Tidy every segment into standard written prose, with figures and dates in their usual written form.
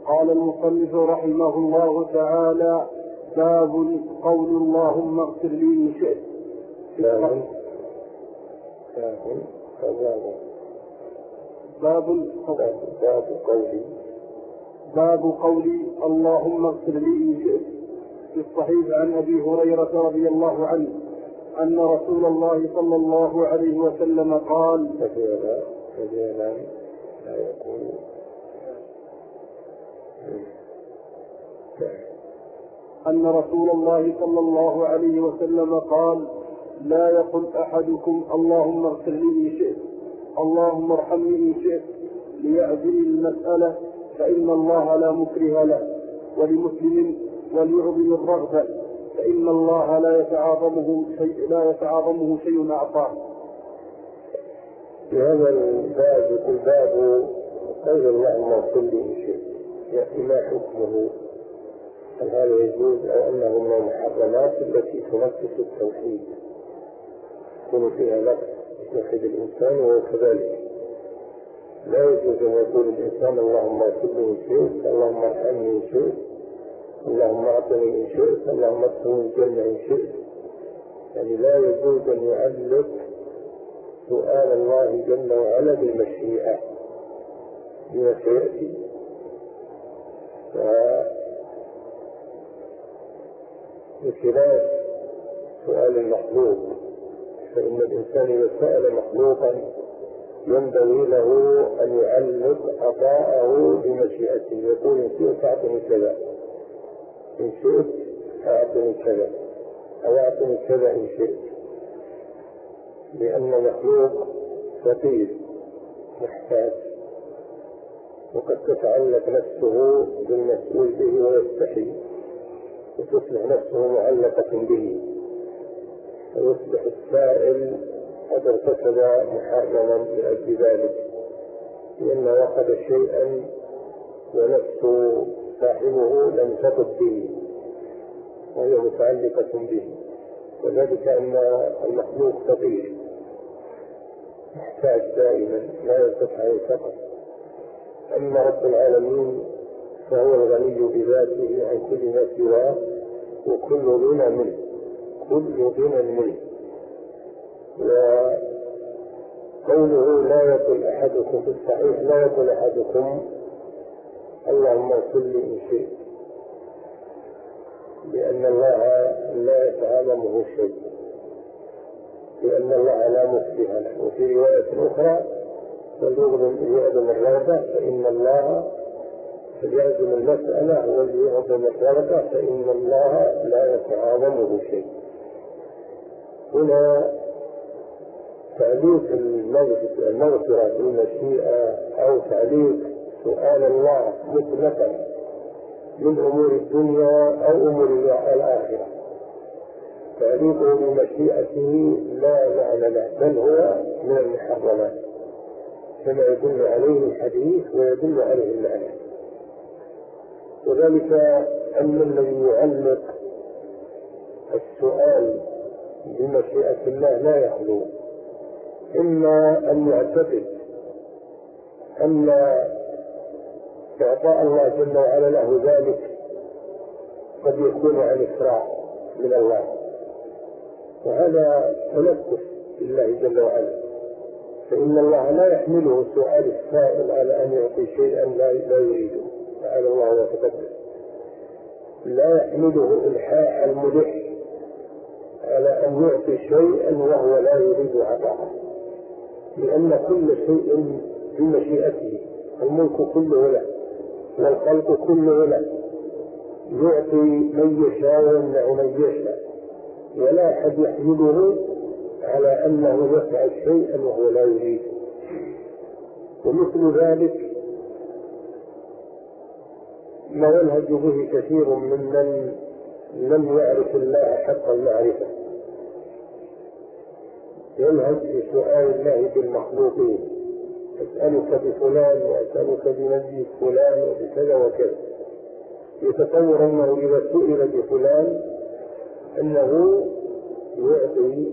قال المصنف رحمه الله تعالى: باب قول اللهم اغفر لي إن شئت. باب قولي اللهم اغفر لي إن شئت. في الصحيح عن أبي هريرة رضي الله عنه أن رسول الله صلى الله عليه وسلم قال: أن رسول الله صلى الله عليه وسلم قال: لا يقل أحدكم اللهم اغفر لي إن شئت، اللهم ارحمني إن شئت، ليعدل المسألة، فإن الله لا مكره له. ولمسلم: وليعظم الرغبة، فإن الله لا يتعاظمه شيء أعطاه. في هذا الباب قول اللهم اغفر لي إن شئت يأتي ما حكمه؟ هل هذا يجوز أو أنه من المحرمات التي تنقص التوحيد يكون فيها نقص يتوحد الإنسان؟ وهو كذلك لا يجوز أن يقول الإنسان اللهم اغفر لي إن شئت، اللهم ارحمني إن شئت، اللهم اعطني إن شئت، اللهم ادخلني الجنة إن شئت. يعني لا يجوز أن يعلق سؤال الله جل وعلا بالمشيئة بما سيأتي. بخلاف سؤال المخلوق، فإن الإنسان إذا سأل مخلوقا ينبغي له أن يعلق عطاءه بمشيئته، يقول إن شئت أعطني كذا، إن شئت أعطني كذا، أو أعطني كذا إن شئت، لأن المخلوق فقير محتاج، وقد تتعلق نفسه بالمسؤول به ويستحي، وتصبح نفسه معلقة به، فيصبح السائل قد ارتكب محرما لأجل ذلك، لأنه أخذ شيئا ونفس صاحبه لم تطب به وهي متعلقة به، وذلك أن المخلوق فقير محتاج دائما لا يستطيع أن يفقر. أما رب العالمين فهو الغني بذاته عن كل ما سواه، وكل غنى منه، كل غنى منه. وقوله لا يقل أحدكم في الصحيح لا يقل أحدكم اللهم اغفر لي إن شئت، لأن الله لا يتعاظمه شيء، لأن الله لا مشبه له. وفي رواية أخرى: وليعظم الرغبة فإن الله يعظم المسألة، وليعظم الرغبة فإن الله لا يتعاظمه شيء. هنا تعليق المغفرة بالمشيئة أو تعليق سؤال الله مطلقا من أمور الدنيا أو أمور الآخرة، تعليقه بمشيئته لا معنى له، بل هو من المحرمات كما يدل عليه الحديث ويدل عليه المعنى. وذلك أن الذي يعلق السؤال بمشيئة الله لا يخلو، إما أن يعتقد أن إعطاء الله جل وعلا له ذلك قد يكون عن إسراع من الله، وهذا تنقص بالله جل وعلا، فإن الله لا يحمله سؤال السائل على أن يعطي شيئا لا يريده تعالى الله وتقدس، لا يحمله إلحاح الملح على أن يعطي شيئا وهو لا يريد عطاءه، لأن كل شيء بمشيئته، الملك كله له والخلق كله له، يعطي من يشاء ويمنع من يشاء، ولا أحد يحمله على أنه يفعل شيئا وهو لا يريد. ومثل ذلك ما يلهج به كثير ممن لم يعرف الله حق المعرفة، يلهج بسؤال الله بالمخلوقين: أسألك بفلان وأسألك بنبي فلان وبكذا وكذا، يتصور أنه إذا سئل بفلان أنه يعطي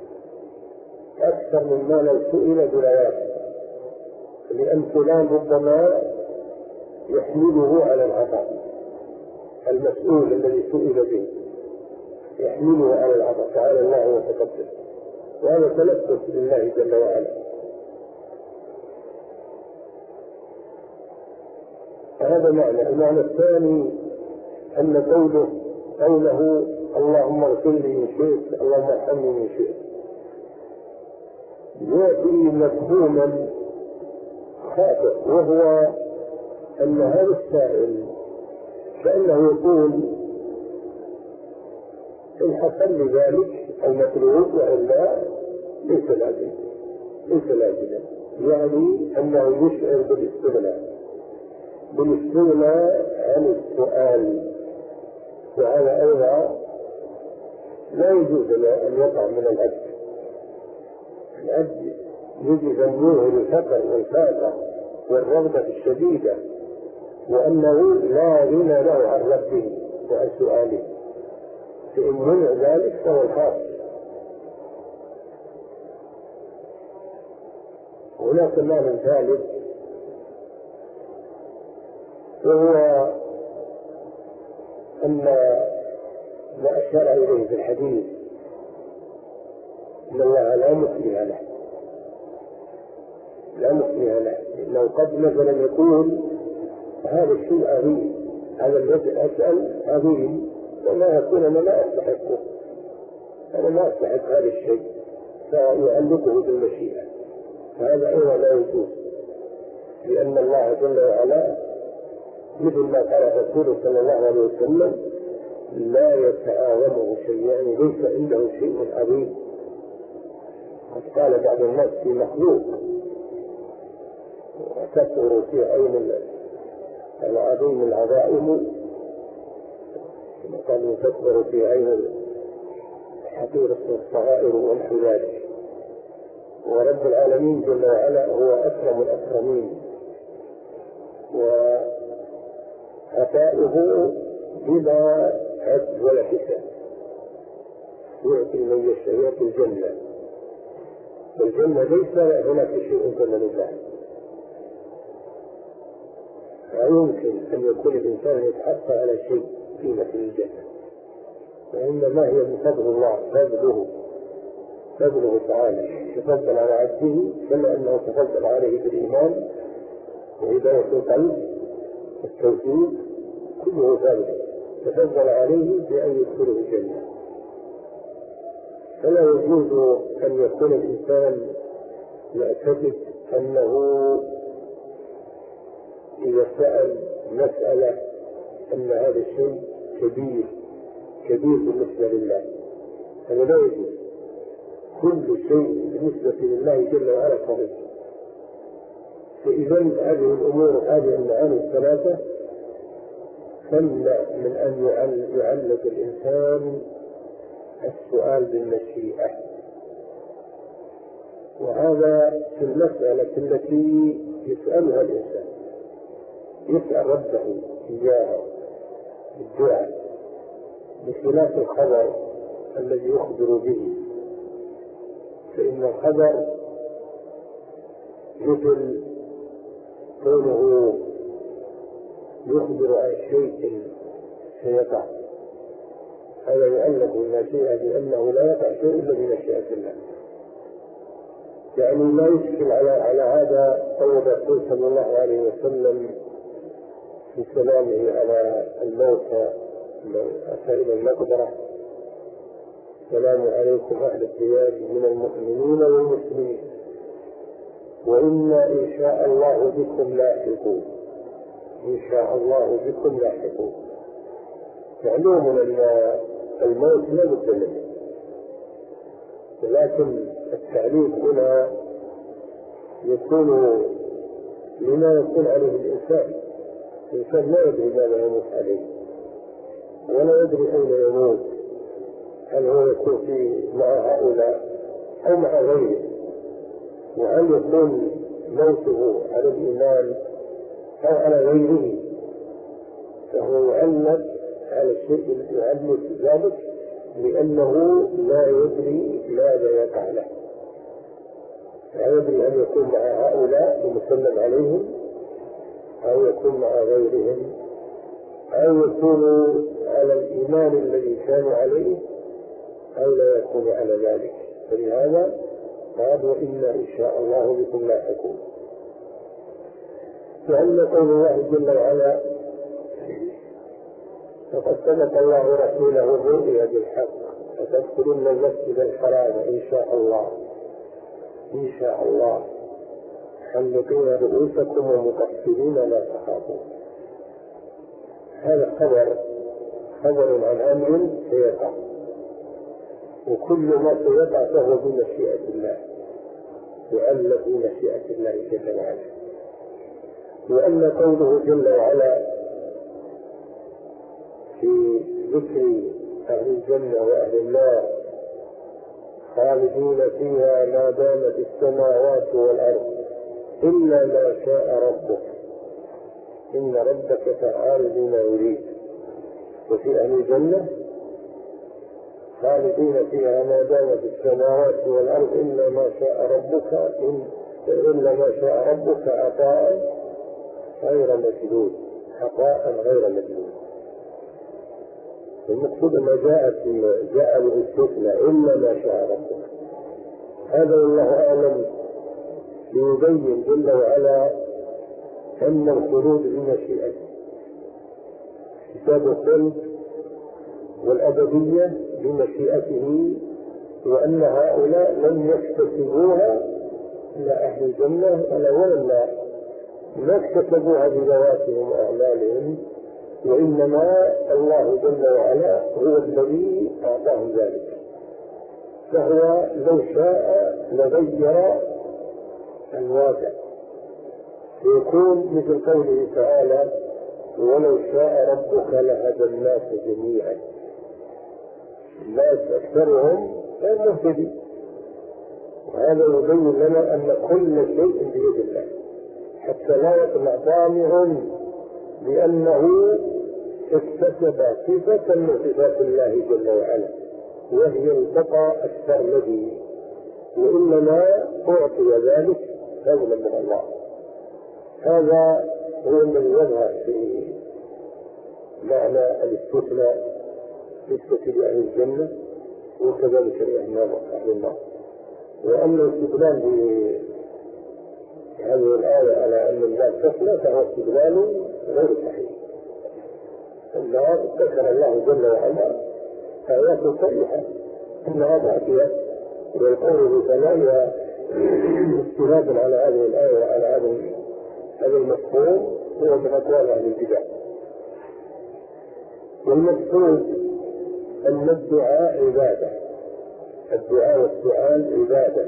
أكثر مما لو سئل برواته، لأن فلان ربما يحمله على العطاء، المسؤول الذي سئل به يحمله على العطاء، تعالى الله وتقدم، وهذا تلبس لله جل وعلا. هذا معنى. المعنى الثاني أن قوله اللهم اغفر لي إن شئت، اللهم ارحمني إن شئت، يأتي مفهوما خاطئ، وهو أن هذا السائل كأنه يقول إن حصل لي ذلك المطلوب وإلا ليس لازما، يعني أنه يشعر بالاستغناء عن السؤال، وهذا أيضا لا يجوز له أن يقع من العبد. العبد يجب أن يظهر الفقر والفاقة والرغبة الشديدة، وأنه لا غنى له عن ربه وعن سؤاله، فإن منع ذلك فهو الخاسر. هناك معنى ثالث، وهو أن ما أشار إليه في الحديث أن الله لا مكره له، لأنه قد مثلا يقول هذا الشيء عظيم، هذا الذي أسأل عظيم، وما يكون أنا لا أستحقه، أنا ما أستحق هذا الشيء، فيعلقه بالمشيئة، فهذا أيضا لا يجوز، لأن الله جل وعلا مثل ما قال رسوله صلى الله عليه وسلم لا يتعاظمه شيء، يعني ليس عنده شيء عظيم. قد قال بعض الناس في مخلوق وتكثر في عين العظيم العظائم، قالوا تكبر في عين الحقيرة الصغائر ونحو ذلك، ورب العالمين جل وعلا هو أكرم الأكرمين، وعطاؤه بلا عد ولا حساب، يعطي من يشاء في الجنة، والجنة ليس هناك شيء كما نفعل، لا يمكن أن يكون الإنسان يتحصل على شيء قيمة الجنة، وإنما هي من فضل الله، فضله تعالى، تفضل على عبده كما أنه تفضل عليه بالإيمان وهداية القلب والتوحيد، كله ذلك تفضل عليه بأن يدخله الجنة. فلا يجوز أن يكون الإنسان يعتقد أنه إذا سأل مسألة أن هذا الشيء كبير بالنسبة لله، هذا لا يجوز. كل شيء بالنسبة لله جل وعلا صغير. فإذا هذه الأمور، هذه المعاني الثلاثة تمنع من أن يعلق الإنسان السؤال بالمشيئة، وهذا في المسألة التي يسألها الإنسان، يسأل ربه إياها بالدعاء، بخلاف الخبر الذي يخبر به، فإن الخبر مثل كونه يخبر عن شيء سيقع، هذا يعلق بالمشيئة لأنه لا يقع شيء إلا بمشيئة الله. يعني لا يشكل على هذا قول الرسول صلى الله عليه وسلم في كلامه على الموتى أتى إلى المقبرة: السلام عليكم أهل الديار من المؤمنين والمسلمين وإنا إن شاء الله بكم لاحقون. إن شاء الله بكم لاحقون. معلوم أن الموت لا بد منه، ولكن التعليق هنا يكون لما يكون عليه الإنسان لا يدري ماذا يموت عليه ولا يدري أين يموت، هل هو يكون مع هؤلاء أو مع غيره، وهل يكون موته على الإيمان أو على غيره، فهو يعلق على الشيء الذي يعلق ذلك لأنه لا يدري ماذا يقع له، لا يدري أن يكون مع هؤلاء ومسلم عليهم أو يكون مع غيرهم، أو يكونوا على الإيمان الذي كانوا عليه، أو لا يكونوا على ذلك. فلهذا قال وإنا إن شاء الله بكم لاحقون. فأن قول الله جل وعلا فقد صدق الله رسوله الرؤيا بالحق فتدخلن المسجد الحرام إن شاء الله إن شاء الله محلقين رؤوسكم ومقصرين لا تخافون. هذا خبر عن أمر سيقع، وكل ما سيقع فهو بمشيئة الله، وأن بمشيئة الله جل وعلا. وأن قوله جل وعلا في ذكر أهل الجنة وأهل النار خالدين فيها ما دامت السماوات والأرض إلا ما شاء ربك إن ربك فعال لما يريد. وفي أهل الجنة خالدين فيها ما دامت السماوات والأرض إلا ما شاء ربك عطاء غير مجدود، عطاء غير مجدود. المقصود ما جاء بالاستثناء إلا ما شاء ربك. هذا والله أعلم ليبين جل وعلا أن الخلود بمشيئته، كتاب الخلد والأبدية بمشيئته، وأن هؤلاء لم يكتسبوها إلا أهل الجنة ولا النار، ما اكتسبوها بذواتهم وأعمالهم، وإنما الله جل وعلا هو الذي أعطاهم ذلك. فهو لو شاء لغير الواقع، يكون مثل قوله تعالى ولو شاء ربك لهدى الناس جميعا. الناس أكثرهم غير مهتدين، وهذا يبين لنا أن كل شيء بيد الله، حتى لا يطلع طامع لأنه اكتسب صفة من صفات الله جل وعلا وهي البقاء السرمدي، وإنما أعطي ذلك فضلا من الله. هذا هو الذي يظهر في معنى الاستثناء بالنسبة لأهل الجنة وكذلك لأهل النار. وأما الاستدلال بهذه الآية على أن النار تفنى فهو استدلال غير صحيح. النار ذكر الله جل وعلا آيات صريحة أنها باقية، والقول بثمانية استنادا على هذه الآية وعلى هذا المفهوم هو من أقوال أهل البدع. والمقصود أن الدعاء عبادة، الدعاء والسؤال عبادة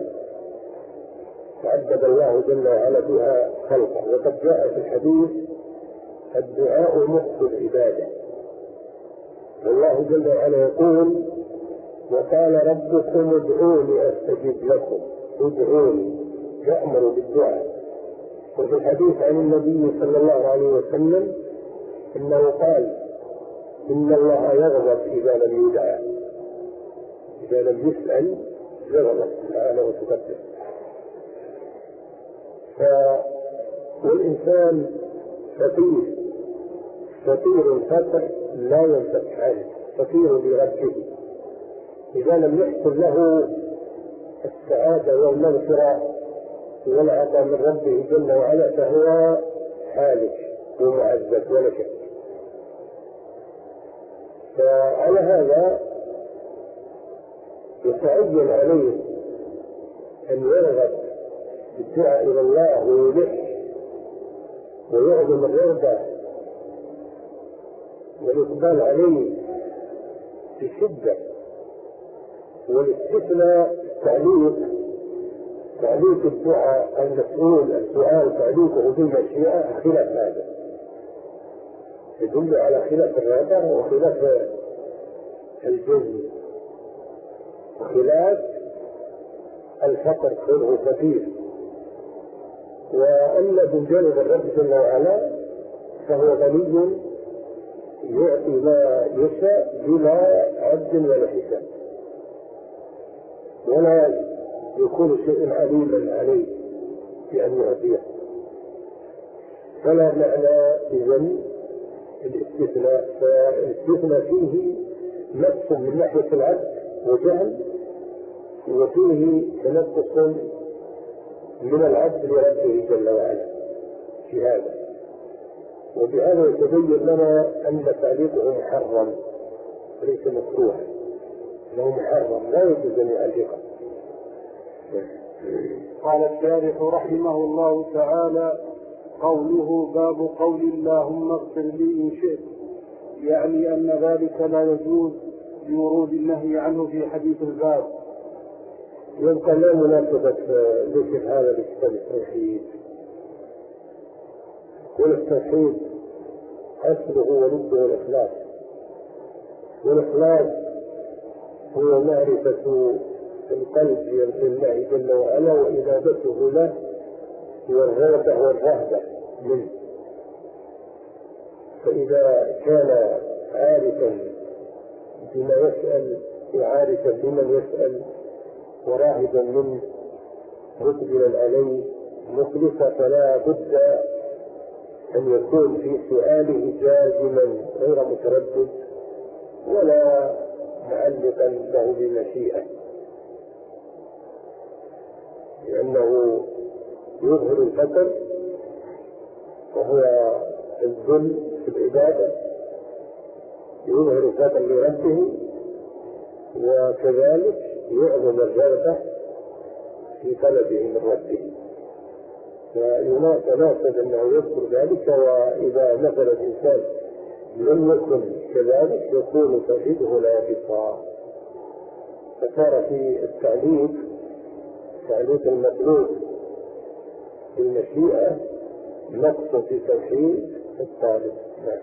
تعبد الله جل وعلا بها خلقه. وقد جاء في الحديث الدعاء مخ العبادة، والله جل وعلا يقول وقال ربكم ادعوني أستجب لكم، ادعوني يأمر بالدعاء. وفي الحديث عن النبي صلى الله عليه وسلم إنه قال إن الله يغضب إذا لم يدعى، إذا لم يسأل يغضب سبحانه وتقدس. والإنسان فقير الفقر لا ينفك عنه، فقير بربه. إذا لم يحصل له السعادة والمغفرة والعطاء من ربه جل وعلا فهو حالك ومعذب ولا شك. فعلى هذا يتعين عليه أن يرغب بالدعاء إلى الله ويلح ويعظم الرغبة والإقبال عليه بشدة. والاستثناء تعليق الدعاء المسؤول السؤال تعليقه بالمشيئة خلاف هذا، يدل على خلاف الرغبة وخلاف الجزم وخلاف الفقر كله كثير. وأما بجانب الرب جل وعلا فهو غني يعطي ما يشاء بلا عد ولا حساب، ولا يكون شيء عليما عليه بأن يعطيه. فلا معنى إذن الاستثناء، فالاستثناء فيه نقص من ناحية العبد وجهل، وفيه تنقص من العبد لربه جل وعلا في هذا. وبهذا يتبين لنا أن تعليقه محرم وليس مكروه، انه محرم لا يجوز ان يعلقه. قال الشارح رحمه الله تعالى: قوله باب قول اللهم اغفر لي إن شئت، يعني أن ذلك لا يجوز لورود النهي عنه في حديث الباب. يبقى لا مناسبة ذكر هذا لكتاب التوحيد، والتوحيد أصله ولده الإخلاص، والإخلاص هو معرفة القلب لله جل وعلا وإنابته له والرغبة والرهبة منه. فإذا كان عارفا بما يسأل وعارفا بمن يسأل وراهبا منه مقبلا عليه مخلصا، فلا بد أن يكون في سؤاله جازما غير متردد ولا معلقا له بمشيئة، لأنه يظهر الفقر وهو الذل في العبادة، يظهر الفقر لربه، وكذلك يعظم الرغبة في طلبه من ربه. فيناسب أنه يذكر ذلك، وإذا مثل الإنسان لم يكن كذلك يكون توحيده ناقصا. فصار في التعليق المطلوب بالمشيئة نقص في توحيد الطالب.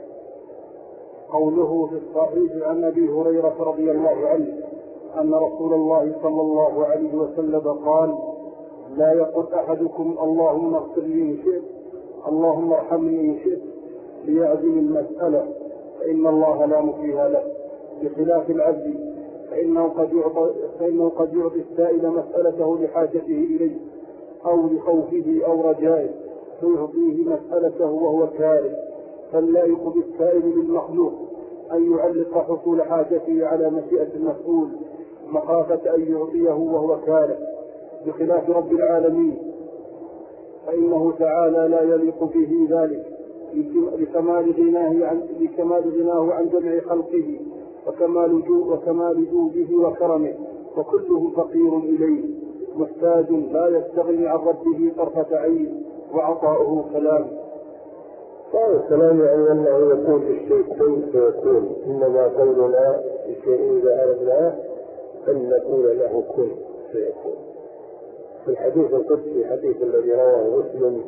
قوله في الصحيح عن أبي هريرة رضي الله عنه أن رسول الله صلى الله عليه وسلم قال: لا يقل أحدكم اللهم اغفر لي إن شئت، اللهم ارحمني إن شئت، ليعزم المسألة، فإن الله لا مكره له، بخلاف العبد فإنه قد يعطي السائل مسألته لحاجته إليه أو لخوفه أو رجائه، فيعطيه مسألته وهو كاره. فاللائق بالسائل للمخلوق أن يعلق حصول حاجته على مشيئة المسؤول مخافة أن يعطيه وهو كاره، بخلاف رب العالمين فإنه تعالى لا يليق به ذلك لكمال غناه عن جميع خلقه وكمال جوده وكرمه، وكلهم فقير إليه محتاج لا يستغني عن ربه طرفة عين، وعطاؤه كلام. قال الكلام يعني أنه يقول للشيء كن فيكون، إنما قولنا للشيء إذا أردناه أن نقول له كن فيكون. في الحديث القدسي حديث الذي رواه مسلم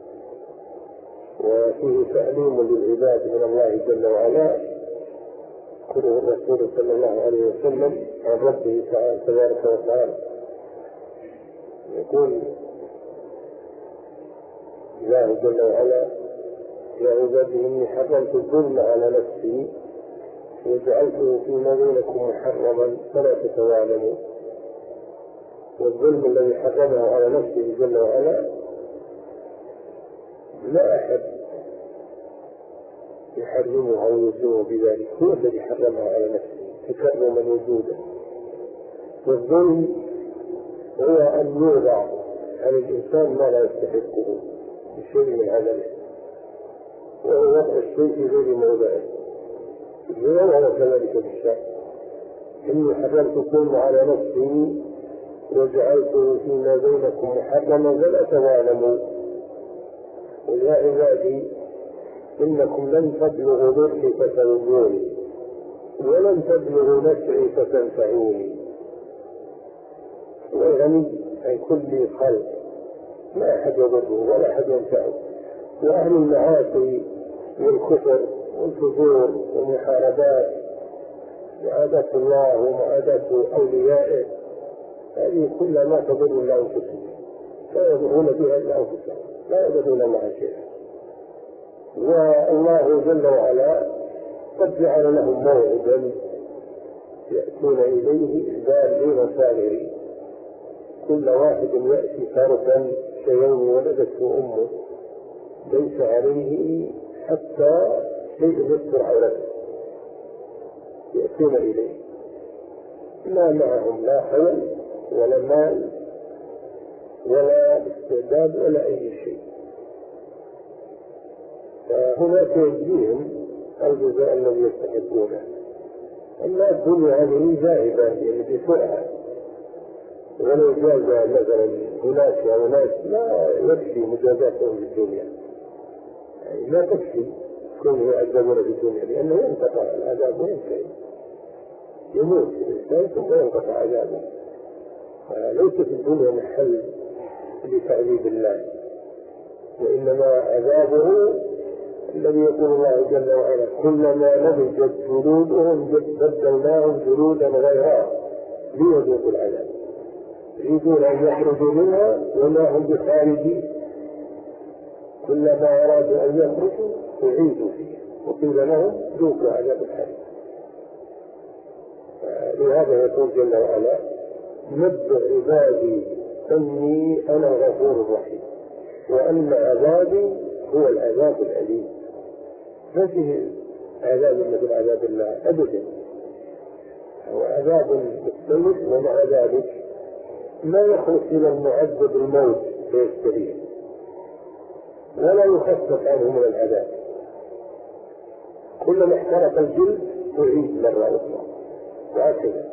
وفيه تعليم للعباد من الله جل وعلا، قوله الرسول صلى الله عليه وسلم عن ربه تبارك وتعالى يقول الله جل وعلا: يا عبادي إني حرمت الظلم على نفسي وجعلته فيما بينكم محرما فلا تتظالموا. والظلم الذي حرمه على نفسه جل وعلا لا أحد يحرمه أو يزوه بذلك، هو الذي حرمه على نفسه تكرما وجوده. والظلم هو أن يوضع على الإنسان ما لا يستحقه بشيء من عمله، وهو وضع الشيء في غير موضعه، وهو كذلك بالشأن. إني حرمت الظلم على نفسي وجعلته فيما بينكم محرما فلا تظالموا. ويا عبادي إنكم لن تبلغوا ضري فتنجوني ولن تبلغوا نفعي فتنفعوني. والغني عن كل خلق ما أحد يضره ولا أحد ينفعه. وأهل المعاصي والكفر والفجور والمحاربات وعادة الله ومعاداة أوليائه هذه كلها ما تضر إلا أنفسهم، لا يضرون بها إلا أنفسهم، لا يضرون معها شيئا. والله جل وعلا قد جعل لهم موعدا يأتون إليه إحدى وسائر، كل واحد يأتي فردا كيوم ولدته أمه، ليس عليه حتى شيء يستر عورته يأتون إليه، لا معهم لا حول ولا مال ولا استعداد ولا أي شيء، فهناك يجزيهم الجزاء الذي يستحقونه. أما الدنيا هذه ذاهبة يعني بسرعة، ولو جاز مثلا هناك أو هناك لا يكفي مجازاتهم في الدنيا، يعني لا تكفي كونه يعذبون في الدنيا، لأنه ينقطع العذاب وينتهي، يموت الإنسان ثم ينقطع عذابه. ليست الدنيا محل لتعذيب الله، وإنما عذابه الذي يقول الله جل وعلا كلما نضجت جلودهم بدلناهم جلودا غيرها ليذوقوا العذاب، يريدون أن يخرجوا منها وما هم بخارجين، كلما أرادوا أن يخرجوا أعيدوا فيه وقيل لهم ذوقوا عذاب الحريق. لهذا يقول جل وعلا نبئ عبادي أني أنا الغفور الرحيم وأن عذابي هو العذاب الأليم. ما فيه عذاب مثل عذاب الله أبدا، هو عذاب مختلف، ومع ذلك ما يخلص إلى المعذب الموت فيستريح ولا يخفف عنه من العذاب، كلما احترق الجلد يعيد مرة أخرى وهكذا.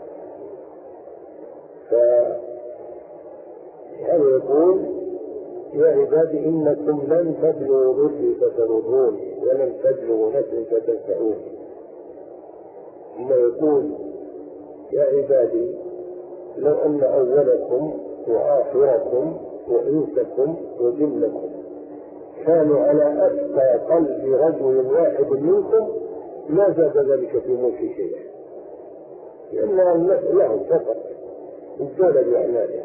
فهذا يقول يا عبادي إنكم لن تبلغوا ضري فتضروني ولن تبلغوا نفعي فتنفعوني. ثم يقول يا عبادي لو أن أولكم وآخركم وإنسكم وجنكم كانوا على أتقى قلب رجل واحد منكم ما زاد ذلك في ملك شيئا، لأن النفع لهم فقط ازداد بأعمالهم.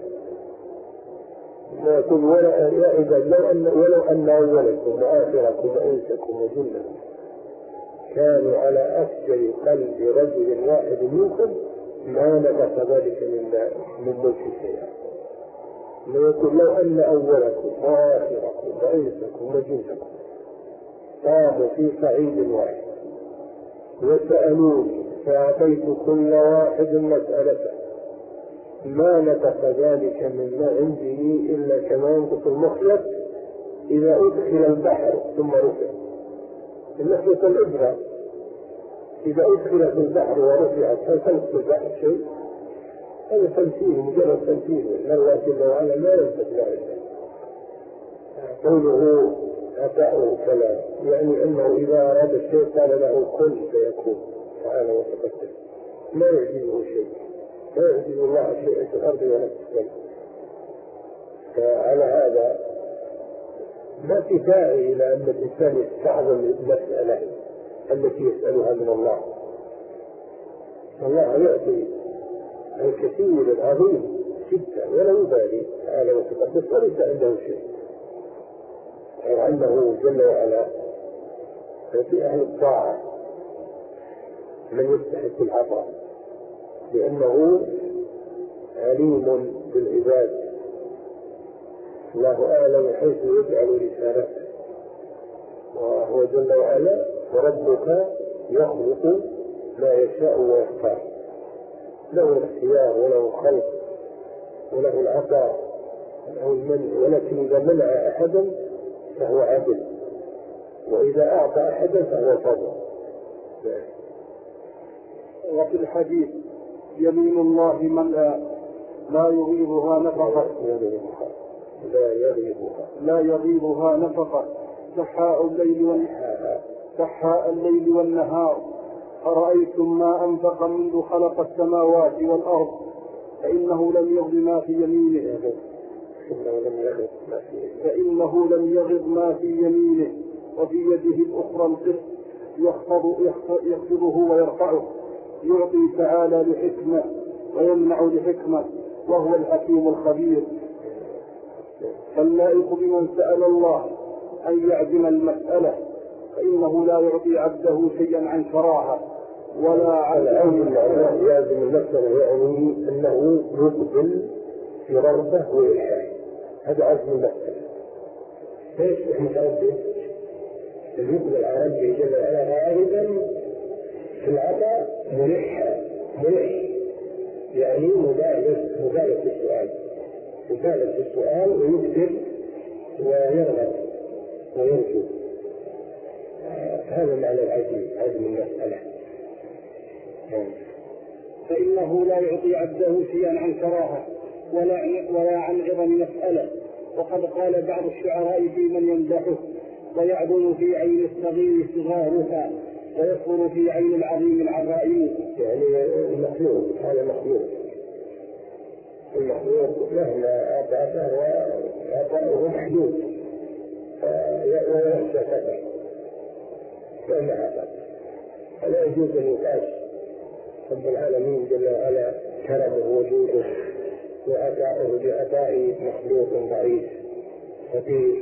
يقول يا عباد ولو أن أولكم وآخركم وإنسكم وجنكم كانوا على أفجر قلب رجل واحد منكم ما نقص ذلك من ملك شيئا. يقول لو أن أولكم وآخركم وإنسكم وجنكم قاموا في صعيد واحد وسألوني فأعطيت كل واحد مسألته ما نقص ذلك مما عندي إلا كما ينقص المخيط إذا أدخل البحر ثم رفع. المخيط الإبرة إذا أدخل في البحر ورفعت هل تنقص البحر شيء؟ هذا تمثيل، مجرد تمثيل، إن الله جل وعلا لا ينفذ ذلك. قوله أتاه كلام يعني أنه إذا أراد الشيء قال له كن فيكون تعالى وتقدم، ما يعجزه شيء، لا يعجز الله شيء في الأرض ولا في السماء. فعلى هذا ما في داعي إلى أن الإنسان يستعظم المسألة التي يسألها من الله. الله يعطي الكثير العظيم جدا ولا يبالي تعالى وتقدس وليس عنده شيء، غير أنه جل وعلا في أهل الطاعة من يستحق العطاء لأنه عليم بالعباد، الله أعلم حيث يجعل رسالته، وهو جل وعلا وربك يخلق ما يشاء ويختار، له الاختيار وله الخلق وله العطاء وله المنع، ولكن إذا منع أحدا فهو عدل، وإذا أعطى أحدا فهو فضل. وفي الحديث يمين الله من لا يغيظها نفقة لا يغيظها نفقة سحاء الليل والنهار أرأيتم ما أنفق منذ خلق السماوات والأرض فإنه لم يغض ما في يمينه وفي يده الأخرى القسط يخفضه ويرفعه، يعطي تعالى لحكمة ويمنع لحكمة، وهو الحكيم الخبير. فاللائق بمن سأل الله أن يعزم المسألة، فإنه لا يعطي عبده شيئا عن كراهة ولا عن يعزم المسألة، يعني أنه يقبل في رغبة وإلحاح، هذا عزم المسألة. فيصبح متردد يقبل على ربه جل وعلا غالبا في العطاء ملح يعني مبالغ في السؤال ويكثر ويرغب ويرجو. هذا معنى عزم المسألة. فإنه لا يعطي عبده شيئا عن كراهة ولا عن عظم مسألة. وقد قال بعض الشعراء في من يمدحه: ويعظم في عين الصغير صغارها ويصغر في عين العظيم العظائم. يعني هذا المخلوق مهما أعطى فهو عطاؤه محدود ويخشى كثر مهما أعطى. فلا يجوز أن يقاس رب العالمين جل وعلا كرمه وجوده وعطاؤه بعطاء مخلوق ضعيف فقير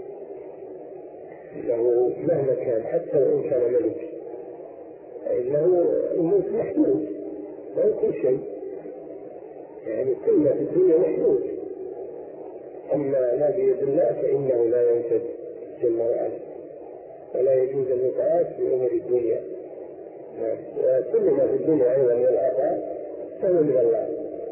له مهما كان، حتى وإن كان ملك، فإنه الملك محدود لا كل شيء، يعني كل ما في الدنيا محدود. أما ما بيد الله فإنه لا ينفد جل وعلا، ولا يجوز أن يقاس في أمور الدنيا. وكل ما في الدنيا أيضا من العطاء فهو من الله،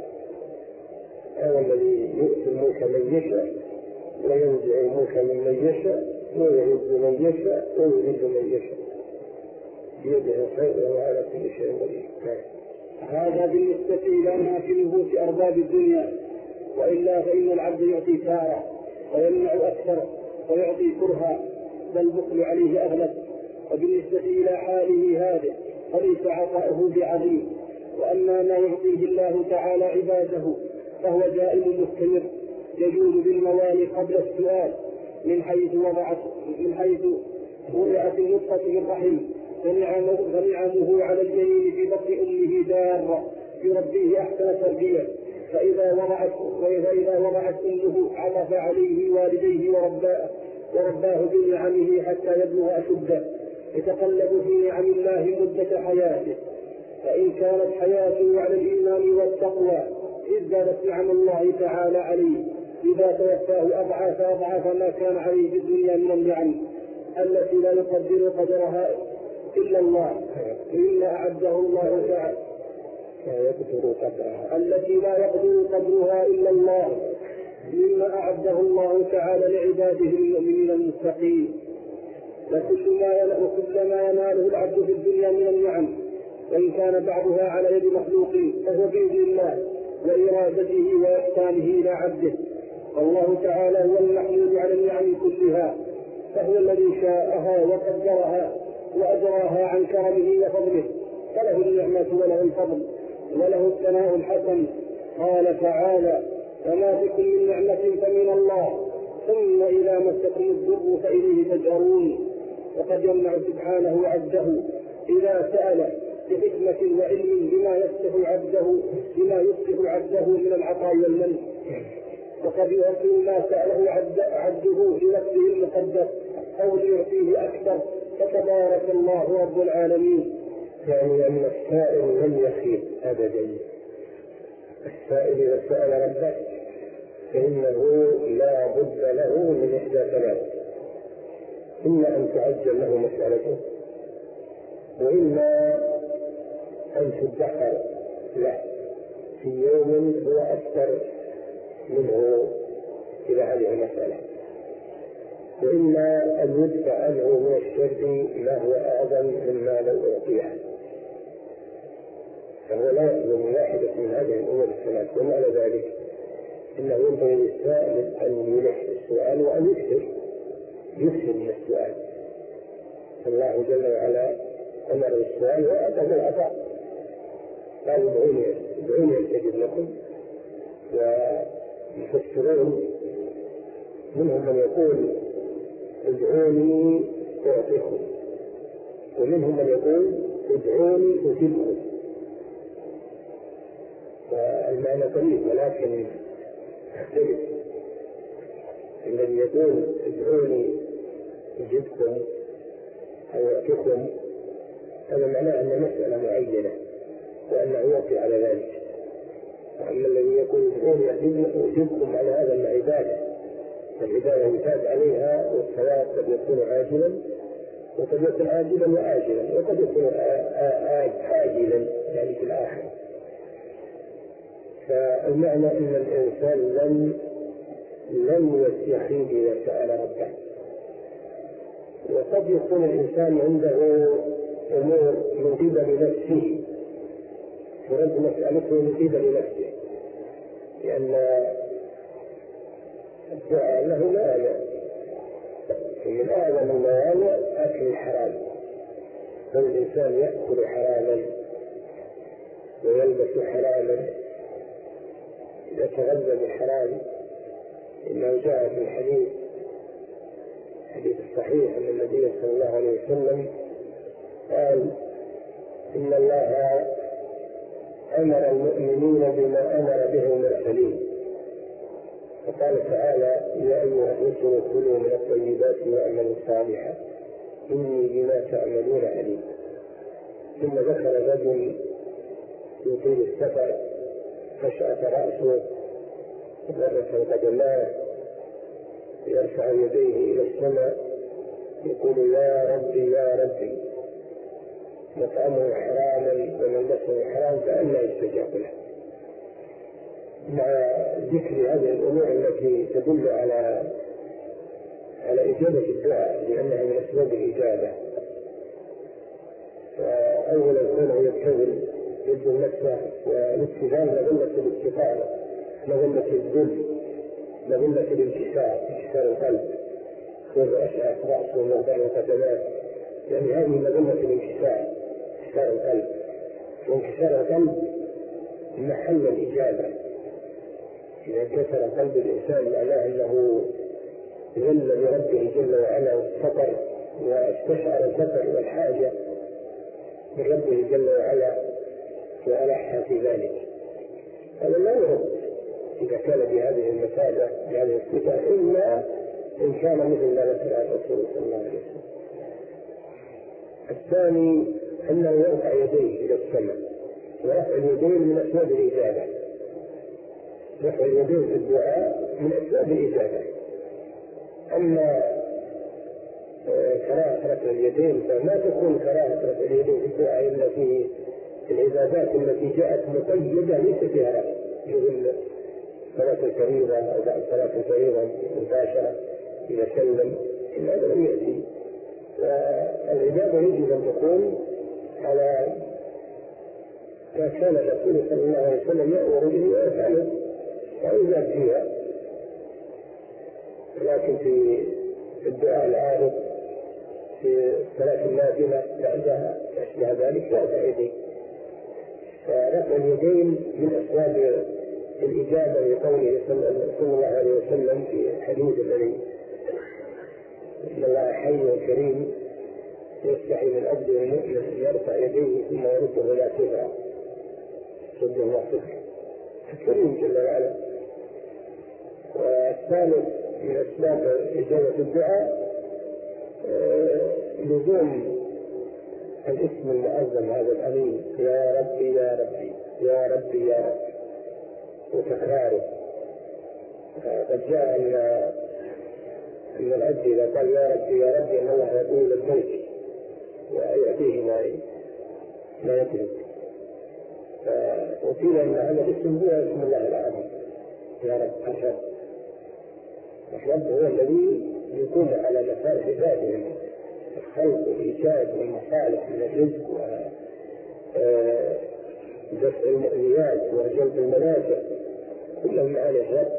هو الذي يؤتي الملك من يشاء وينزع الملك ممن يشاء ويعز من يشاء ويذل من يشاء بيده الخير وهو على كل شيء قدير. هذا بالنسبة إلى ما في نفوس أرباب الدنيا، وإلا فإن العبد يعطي تارة ويمنع أكثر ويعطي كرها، بل البخل عليه أغلب. وبالنسبة إلى حاله هذا فليس عطاؤه بعظيم. وأما ما يعطيه الله تعالى عباده فهو دائم مستمر يجوز بالموالي قبل السؤال، من حيث وضعت النطفة من رحم فنعمه على الجنين في بطن أمه دارة يربيه أحسن تربية، فإذا وضعت أمه عطف عليه والديه ورباه بنعمه حتى يبلغ أشده، يتقلب في نعم الله مدة حياته. فإن كانت حياته على الإيمان والتقوى ازدادت نعم الله تعالى عليه، إذا توفاه أضعاف ما كان عليه في الدنيا من النعم التي لا يقدر قدرها إلا الله، إلا أعده الله تعالى التي لا يقدر قدرها إلا الله، مما أعده الله تعالى لعباده المؤمنين المتقين. وكل ما يناله العبد في الدنيا من النعم وإن كان بعضها على يد مخلوق فهو بإذن الله وإرادته وإحسانه إلى عبده. والله تعالى هو المحمود على النعم كلها، فهو الذي شاءها وقدرها وأجراها عن كرمه وفضله، فله النعمة وله الفضل وله الثناء الحسن. قال تعالى: وما بكم من نعمة فمن الله ثم إذا مسكم الضر فإليه تجأرون. وقد يمنع سبحانه عبده إذا سأل بحكمة وعلم بما يصلح عبده من العطاء والمن، وقد يعطي ما سأله عبده لنفسه المقدس أو ليعطيه أكثر، فتبارك الله رب العالمين. يعني أن السائل لم يخيب أبدا. السائل إذا سأل ربه فإنه لا بد له من إحدى ثلاث: إما أن تعجل له مسألته، وإما أن تدخر له في يوم هو أكثر منه إلى هذه المسألة، وإما أن يدفع عنه من الشر ما هو أعظم مما لو أعطيه، فهو لا يطلب من واحدة من هذه الأمور الثلاث. ومعنى ذلك إنه ينبغي للسائل أن يلح السؤال وأن يكثر من السؤال. الله جل وعلا أمر السؤال وأتى بالعطاء، قال: ادعوني أستجب لكم. ويفسرون منهم من يقول: ادعوني أعطيكم، ومنهم من يقول: ادعوني أجبكم. والمعنى قريب ولكن يختلف. الذي يقول ادعوني أجبكم أو أعطيكم هذا معناه أن مسألة معينة وأنه يوقع على ذلك. وأما الذي يقول ادعوني أجبكم على هذا العبادة العبادة يزاد عليها والثواب قد يكون عاجلا وقد يكون عاجلا وآجلا وقد يكون آجلا يعني في الآخرة. فالمعنى أن الإنسان لن يستحيل إذا سأل ربه. وقد يكون الإنسان عنده أمور من قبل نفسه ورد مسألته من قبل نفسه، لأن الدعاء له مانع، ومن أعظم الموانع أكل الحرام، فالإنسان يأكل حراما ويلبس حراما يتغذى بالحرام. إنه جاء في الحديث الصحيح أن النبي صلى الله عليه وسلم قال إن الله أمر المؤمنين بما أمر به المرسلين، فقال تعالى يا أيها الرسل كلوا من الطيبات واعملوا صالحا إني بما تعملون عليم. ثم ذكر رجل يطيل السفر خشعة رأسه ذرة قدماه يرفع يديه إلى السماء يقول يا ربي يا ربي، مطعمه حراما وملبسه حرام فأنا يستجاب له. مع ذكر هذه الأمور التي تدل على إجابة الدعاء لأنها من أسباب الإجابة. فأولا كونه يبتذل يبذل نفسه، والابتذال مظلة الاستقامة، مظلة الذل، مظلة انكسار القلب، وأشعة رأسه وموضع القدمات، يعني هذه مظلة الانكسار القلب. وانكسار القلب محل الإجابة. إذا انكسر قلب الإنسان معناه أنه ذل لربه جل وعلا وافتقر واستشعر الفقر والحاجة من ربه جل وعلا وألح في ذلك. هذا لا يرد إذا كان بهذه المثابة بهذه الصفة إلا إن كان مثل ما ذكر الرسول صلى الله عليه وسلم. الثاني أنه يرفع يديه إلى السماء، ورفع اليدين من أسباب الإجابة. رفع اليدين في الدعاء من أسباب الإجابة. أما كراهة رفع اليدين فما تكون كراهة رفع اليدين في الدعاء إلا في العبادات التي جاءت مقيدة ليس فيها رفع، مثل صلاة الفريضة أو بعد صلاة الفريضة مباشرة إذا سلم، إن هذا لم يأتي. فالعبادة يجب أن تكون على ما كان الرسول صلى الله عليه وسلم يأمر به ويفعله ويزاد فيها. لكن في الدعاء العارض في صلاة النافلة بعدها أشبه ذلك لا يديه. فرفع اليدين من أسباب الإجابة لقوله صلى الله عليه وسلم في الحديث الذي إن الله حي كريم يستحي من عبده المؤمن أن يرفع يديه ثم يرده إلى كبرى صد الله صدق الكريم جل وعلا. والثالث من أسباب إجابة الدعاء لزوم الاسم المعظم هذا الأمين يا ربي يا ربي يا ربي يا ربي وتكراره. قد جاء أن العبد إذا قال يا ربي يا ربي أن الله يقول لبيك ويأتيه ما يدرك. وقيل أن هذا الاسم هو اسم الله العظيم يا رب. الرب هو الذي يقوم على مصالح عباده، الخلق والإيجاد والمصالح من الرزق ودفع المؤذيات وجلب المنافع كلها معاني الرب.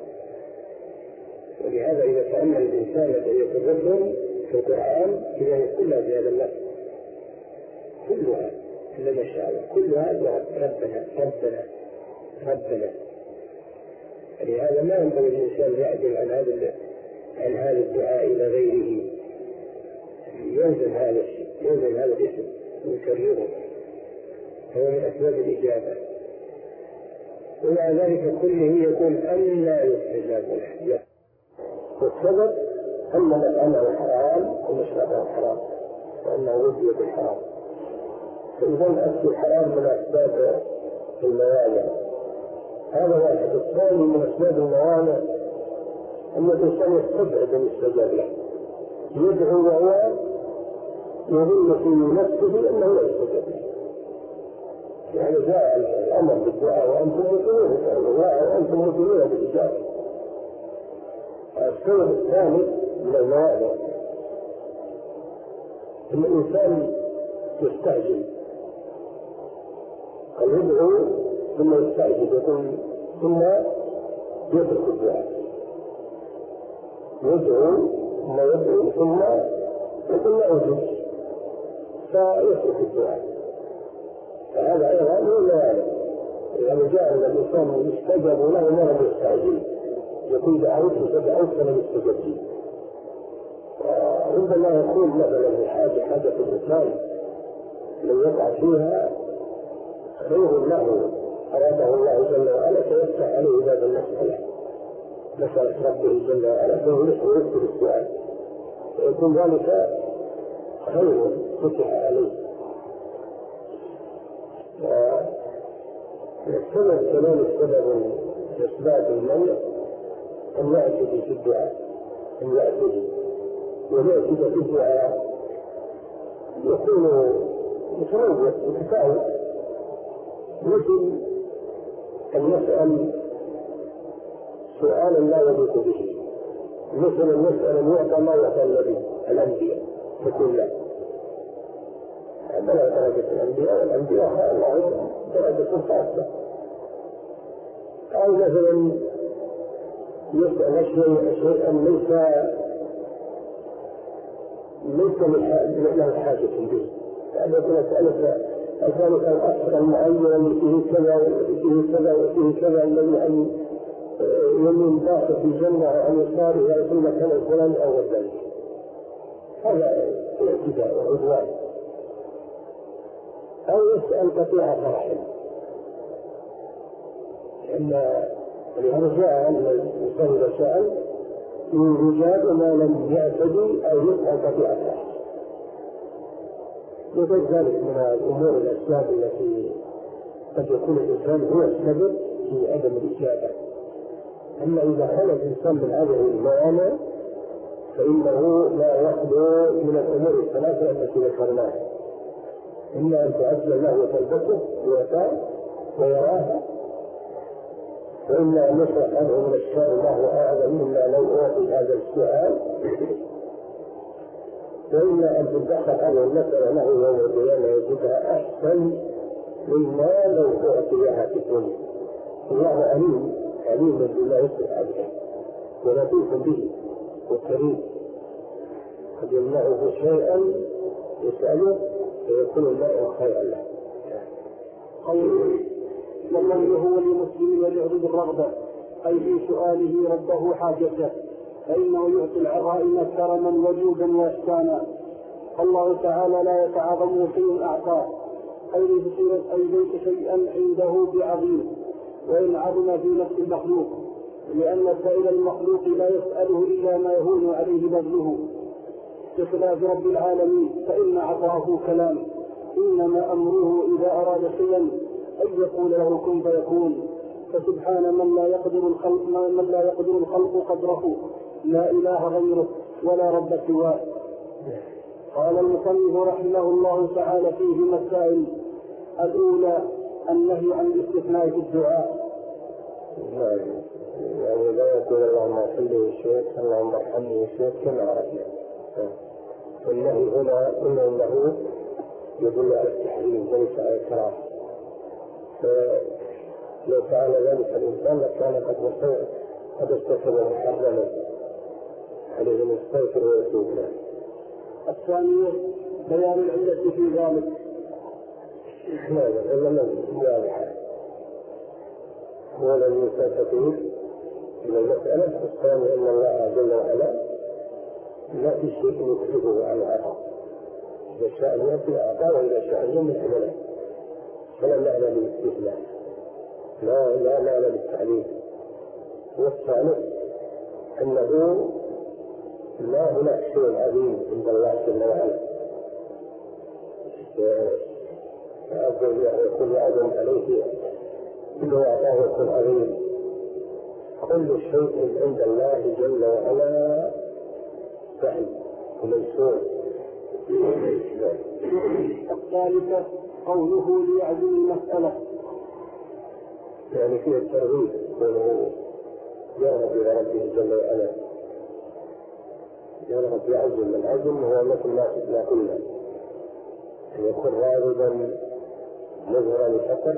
ولهذا إذا تأمل الإنسان الذي يتربهم في القرآن إذا كلها في هذا اللفظ، كلها إلا ما شاء الله كلها ربنا ربنا ربنا. لهذا ما ينبغي الإنسان يعدل عن هذا الدعاء إلى غيره، ينزل هذا الشيء، ينزل هذا الاسم ويكرره، هو من أسباب الإجابة. ومع ذلك كله يقول أن لا يستجاب له. والسبب أن مطعمه حرام ومشربه حرام وأنه ودي بالحرام. فإذا أكل الحرام من أسباب الموانع، هذا واحد. الثاني من أسباب الموانع أن الإنسان يستبعد أن يستجاب له، يدعو وهو يظن في نفسه أنه لا يستجاب له. يعني جاء الأمر بالدعاء وأنتم موقنون وأنتم موقنون بالإجابة. السبب الثاني من الموانع أن الإنسان يستعجل، قد يدعو ثم يستعجل يقول ثم يترك الدعاء، يدعو ثم يدعو ثم يقول لا أجب فيترك الدعاء. فهذا أيضا من الموانع. يعني جاء أن الإنسان يستجاب له ما لم يستعجل، يقول دعوت فدعوت فلم يستجب لي. وربما يكون مثلا حاجة الإنسان لو يقع فيها خير له أراده الله جل وعلا فيفتح عليه باب المسألة، مسألة ربه جل وعلا فهو يذكر السؤال فيكون ذلك خير فتح عليه. والسبب كمان السبب إثبات المنع أن يعتدي في الدعاء، أن يعتدي ويعتدي في الدعاء يكون متروج متفاوت، مثل أن يسأل سؤالا لا يليق به، مثل أن يسأل أن يعطى ما يعطى الأنبياء يقول لا، بلغ درجة الأنبياء والأنبياء الله درجة خاصة. أو مثلا يسأل شيئا ليس له حاجة به، يعني يقول أسألك أسألك الأصل المعين فيه كذا وفيه كذا وفيه كذا الذي أن يمين باطل في الجنة وأن يصار إلى كل مكان الفلان أو ذلك، هذا اعتداء وعدوان. أو يسأل قطيعة رحم، لأن جاء أن يصير سأل يجاب ما لم يعتدي أو يسأل قطيعة رحم، وغير ذلك من الأمور الأسباب التي قد يكون الإنسان هو السبب في عدم الإجابة. أما إذا كان الإنسان من هذه الموانع فإنه لا يخلو من الأمور الثلاثة التي ذكرناها، إما أن تعجل له وتلبسه ويتاه ويراها، وإما أن يشرح عنه من الشر الله أعظم مما لو أعطي هذا السؤال، وإما أن تدخل هذه المسألة له يوم القيامة يجدها أحسن مما لو أعطيها في الدنيا. الله عليم بما يصلح عليه ولطيف به وكريم، قد يمنعه شيئا يسأله فيكون الماء خيرا له. قوله والله هو للمسلم وليعرض الرغبة أي في سؤاله ربه حاجته، فإنه يعطي العظائم كرما وجودا وإحسانا. الله تعالى لا يتعاظم شيء أعطاه، أي ليس شيئا عنده بعظيم وإن عظم في نفس المخلوق، لأن سائل المخلوق لا يسأله إلا ما يهون عليه بذله، بخلاف رب العالمين فإن عطاه كلام، إنما أمره إذا أراد شيئا أن يقول له كن فيكون. فسبحان من لا يقدر الخلق قدره، لا إله غيره ولا رب سواه. قال المصنف رحمه الله تعالى فيه مسائل: الأولى النهي عن الاستثناء في الدعاء، يعني لا يقول اللهم اغفر لي شيء اللهم ارحمني شيء كما عرفنا. والنهي هنا إنه يدل على التحريم وليس على الكراهة، فلو فعل ذلك الإنسان لكان قد استثنى محرما عليه أن يستغفر ويتوب له. الثانية بيان العلة في ذلك. ماذا؟ إلا واضحة، هو الذي يستفيد من المسألة. الثاني أن الله جل وعلا لا في شيء يكتبه عن العطاء، إذا شاء أن يأتي أعطاه وإذا شاء أن يمنع منه، فلا معنى للاستثناء، لا معنى للتعليل. والثالث أنه لا هناك شيء عظيم عند الله جل وعلا يكون أعظم عليه إنه أعطاه يكون عظيم، كل شيء عند الله جل وعلا سهل وميسور. الثالثة قوله ليعزم المسألة، يعني فيه الترغيب وانه يرغب الى ربه جل وعلا، يرغب يعزم. العزم هو مثل ما قلنا ان يكون راغبا مظهرا للفقر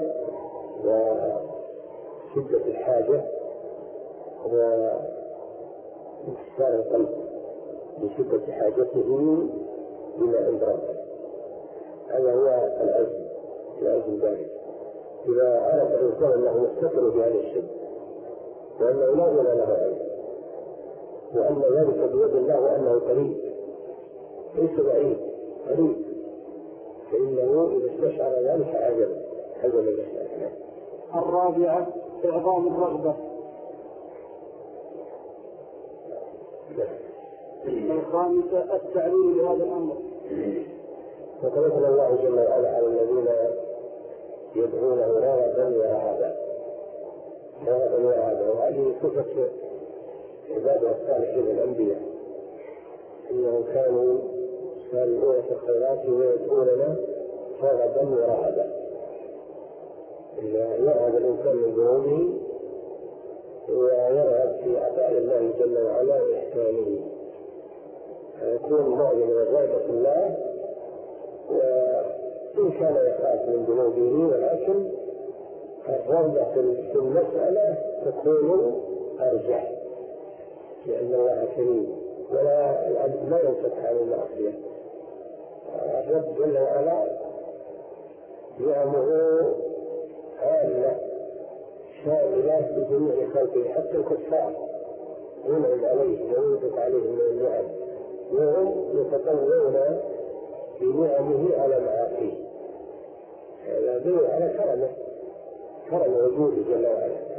وشدة الحاجة وانكسار القلب لشدة حاجته بما عند ربه. هذا هو العزم ذلك. إذا عرف الإنسان أنه مفتقر بهذا الشيء وأنه لا غنى له عنه وأن ذلك بيد الله وأنه قريب ليس بعيد قريب، فإنه إذا استشعر ذلك عزم المسألة. الرابعة إعظام الرغبة. الخامسة التعليل لهذا الأمر. وتوكل الله جل وعلا على الذين يدعونه رغبا ورهبا، وهذه صفة عباده الصالحين الأنبياء، إنهم كانوا سارعون في الخيرات ويدعوننا رغبا ورهبا. إذا يرغب الإنسان من ذنوبه ويرغب في عطاء الله جل وعلا وإحسانه فيكون معظم رغبة الله، وإن كان يخاف من ذنوبه ولكن الرغبة في المسألة تكون أرجح، لأن الله كريم ولا العبد لا ينفتح عن المعصية. الرب جل وعلا نعمه عامة شاملة بجميع خلقه حتى الكفار ينعم عليهم وينفق عليهم من النعم وهم يتطلعون بنعمه على معاصيه. هذا دليل على كرم وجوده جل وعلا.